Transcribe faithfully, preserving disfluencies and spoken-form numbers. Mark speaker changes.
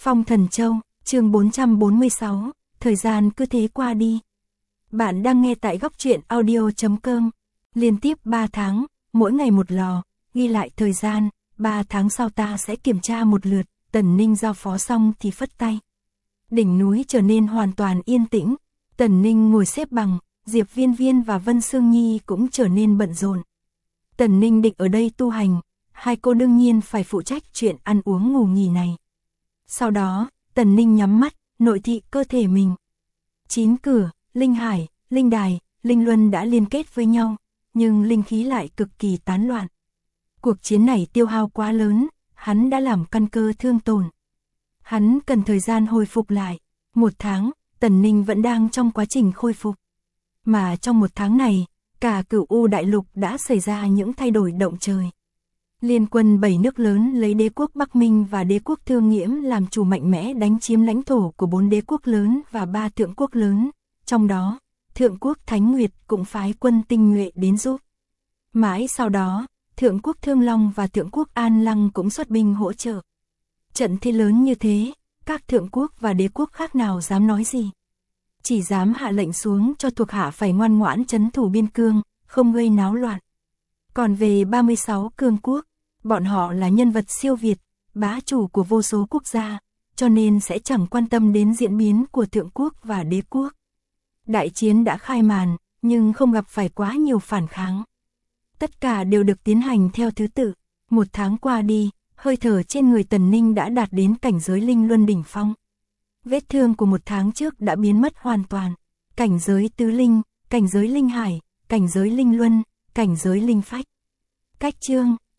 Speaker 1: Phong Thần Châu, chương bốn trăm bốn mươi sáu, thời gian cứ thế qua đi. Bạn đang nghe tại góc truyện audio chấm com. Liên tiếp ba tháng, mỗi ngày một lò, ghi lại thời gian, ba tháng sau ta sẽ kiểm tra một lượt. Tần Ninh giao phó xong thì phất tay. Đỉnh núi trở nên hoàn toàn yên tĩnh. Tần Ninh ngồi xếp bằng, Diệp Viên Viên và Vân Sương Nhi cũng trở nên bận rộn. Tần Ninh định ở đây tu hành, hai cô đương nhiên phải phụ trách chuyện ăn uống ngủ nghỉ này. Sau đó, Tần Ninh nhắm mắt, nội thị cơ thể mình. Chín cửa, linh hải, linh đài, linh luân đã liên kết với nhau, nhưng linh khí lại cực kỳ tán loạn. Cuộc chiến này tiêu hao quá lớn, hắn đã làm căn cơ thương tổn. Hắn cần thời gian hồi phục lại. Một tháng, Tần Ninh vẫn đang trong quá trình khôi phục. Mà trong một tháng này, cả Cửu U đại lục đã xảy ra những thay đổi động trời. Liên quân bảy nước lớn lấy đế quốc Bắc Minh và đế quốc Thương Nghiễm làm chủ mạnh mẽ đánh chiếm lãnh thổ của bốn đế quốc lớn và ba thượng quốc lớn. Trong đó, thượng quốc Thánh Nguyệt cũng phái quân tinh nhuệ đến giúp. Mãi sau đó, thượng quốc Thương Long và thượng quốc An Lăng cũng xuất binh hỗ trợ. Trận thế lớn như thế, các thượng quốc và đế quốc khác nào dám nói gì. Chỉ dám hạ lệnh xuống cho thuộc hạ phải ngoan ngoãn trấn thủ biên cương, không gây náo loạn. Còn về ba mươi sáu cương quốc, bọn họ là nhân vật siêu việt, bá chủ của vô số quốc gia, cho nên sẽ chẳng quan tâm đến diễn biến của thượng quốc và đế quốc. Đại chiến đã khai màn, nhưng không gặp phải quá nhiều phản kháng. Tất cả đều được tiến hành theo thứ tự. Một tháng qua đi, hơi thở trên người Tần Ninh đã đạt đến cảnh giới linh luân đỉnh phong. Vết thương của một tháng trước đã biến mất hoàn toàn. Cảnh giới tứ linh, cảnh giới linh hải, cảnh giới linh luân, cảnh giới linh phách. Cách chương